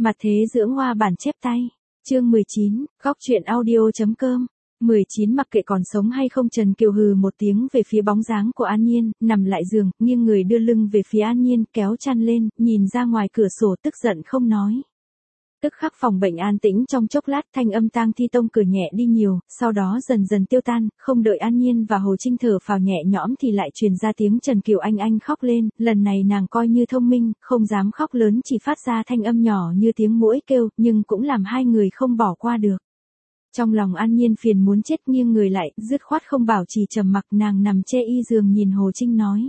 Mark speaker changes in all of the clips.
Speaker 1: Mặt thế dưỡng hoa bản chép tay. Chương 19, góc truyện audio.com. 19 Mặc kệ còn sống hay không, Trần Kiều hừ một tiếng về phía bóng dáng của An Nhiên, nằm lại giường, nghiêng người đưa lưng về phía An Nhiên, kéo chăn lên, nhìn ra ngoài cửa sổ tức giận không nói. Tức khắc phòng bệnh an tĩnh trong chốc lát, thanh âm Tang Thi Tông cửa nhẹ đi nhiều, sau đó dần dần tiêu tan, không đợi An Nhiên và Hồ Trinh thở phào nhẹ nhõm thì lại truyền ra tiếng Trần Kiều anh khóc lên, lần này nàng coi như thông minh, không dám khóc lớn, chỉ phát ra thanh âm nhỏ như tiếng muỗi kêu, nhưng cũng làm hai người không bỏ qua được. Trong lòng An Nhiên phiền muốn chết, nghiêng người lại, dứt khoát không bảo trì trầm mặc, nàng nằm chê y giường nhìn Hồ Trinh nói.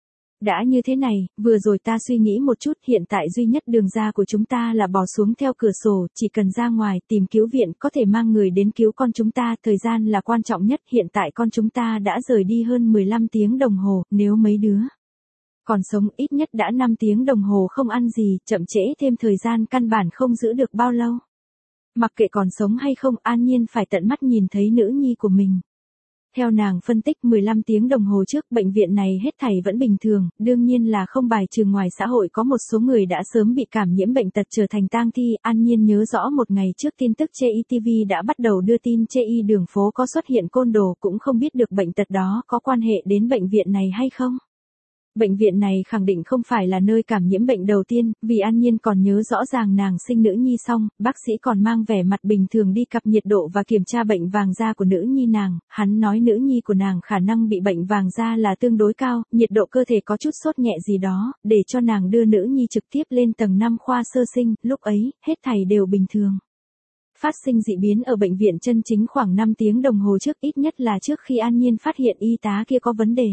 Speaker 1: Đã như thế này, vừa rồi ta suy nghĩ một chút, hiện tại duy nhất đường ra của chúng ta là bò xuống theo cửa sổ, chỉ cần ra ngoài tìm cứu viện, có thể mang người đến cứu con chúng ta, thời gian là quan trọng nhất, hiện tại con chúng ta đã rời đi hơn 15 tiếng đồng hồ, nếu mấy đứa còn sống ít nhất đã 5 tiếng đồng hồ không ăn gì, chậm trễ thêm thời gian căn bản không giữ được bao lâu. Mặc kệ còn sống hay không, An Nhiên phải tận mắt nhìn thấy nữ nhi của mình. Theo nàng phân tích 15 tiếng đồng hồ trước, bệnh viện này hết thảy vẫn bình thường, đương nhiên là không bài trừ ngoài xã hội có một số người đã sớm bị cảm nhiễm bệnh tật trở thành tang thi. An Nhiên nhớ rõ một ngày trước tin tức chê y TV đã bắt đầu đưa tin chê y đường phố có xuất hiện côn đồ, cũng không biết được bệnh tật đó có quan hệ đến bệnh viện này hay không. Bệnh viện này khẳng định không phải là nơi cảm nhiễm bệnh đầu tiên, vì An Nhiên còn nhớ rõ ràng nàng sinh nữ nhi xong, bác sĩ còn mang vẻ mặt bình thường đi cặp nhiệt độ và kiểm tra bệnh vàng da của nữ nhi nàng, hắn nói nữ nhi của nàng khả năng bị bệnh vàng da là tương đối cao, nhiệt độ cơ thể có chút sốt nhẹ gì đó, để cho nàng đưa nữ nhi trực tiếp lên tầng 5 khoa sơ sinh, lúc ấy, hết thảy đều bình thường. Phát sinh dị biến ở bệnh viện chân chính khoảng 5 tiếng đồng hồ trước, ít nhất là trước khi An Nhiên phát hiện y tá kia có vấn đề.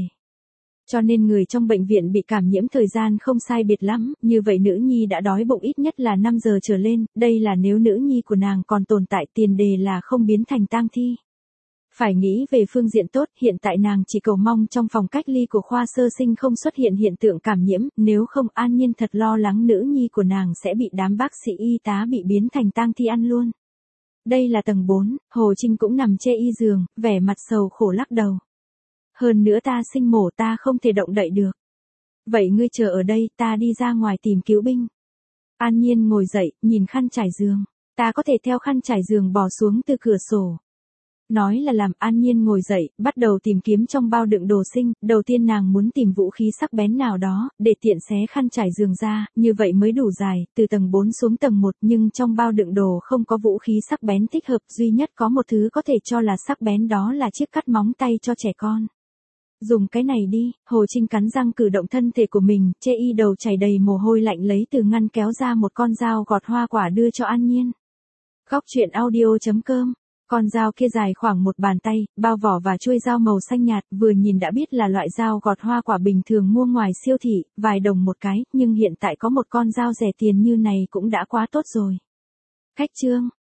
Speaker 1: Cho nên người trong bệnh viện bị cảm nhiễm thời gian không sai biệt lắm, như vậy nữ nhi đã đói bụng ít nhất là 5 giờ trở lên, đây là nếu nữ nhi của nàng còn tồn tại, tiền đề là không biến thành tang thi. Phải nghĩ về phương diện tốt, hiện tại nàng chỉ cầu mong trong phòng cách ly của khoa sơ sinh không xuất hiện hiện tượng cảm nhiễm, nếu không An Nhiên thật lo lắng nữ nhi của nàng sẽ bị đám bác sĩ y tá bị biến thành tang thi ăn luôn. Đây là tầng 4, Hồ Trinh cũng nằm chê y giường, vẻ mặt sầu khổ lắc đầu. Hơn nữa ta sinh mổ, ta không thể động đậy được. Vậy ngươi chờ ở đây, ta đi ra ngoài tìm cứu binh. An Nhiên ngồi dậy, nhìn khăn trải giường. Ta có thể theo khăn trải giường bò xuống từ cửa sổ. Nói là làm. An Nhiên ngồi dậy, bắt đầu tìm kiếm trong bao đựng đồ sinh. Đầu tiên nàng muốn tìm vũ khí sắc bén nào đó, để tiện xé khăn trải giường ra, như vậy mới đủ dài, từ tầng 4 xuống tầng 1, nhưng trong bao đựng đồ không có vũ khí sắc bén thích hợp, duy nhất có một thứ có thể cho là sắc bén, đó là chiếc cắt móng tay cho trẻ con. Dùng cái này đi, Hồ Trinh cắn răng cử động thân thể của mình, chê y đầu chảy đầy mồ hôi lạnh lấy từ ngăn kéo ra một con dao gọt hoa quả đưa cho An Nhiên. Góc truyện audio.com. Con dao kia dài khoảng một bàn tay, bao vỏ và chuôi dao màu xanh nhạt, vừa nhìn đã biết là loại dao gọt hoa quả bình thường mua ngoài siêu thị, vài đồng một cái, nhưng hiện tại có một con dao rẻ tiền như này cũng đã quá tốt rồi. Khách trương,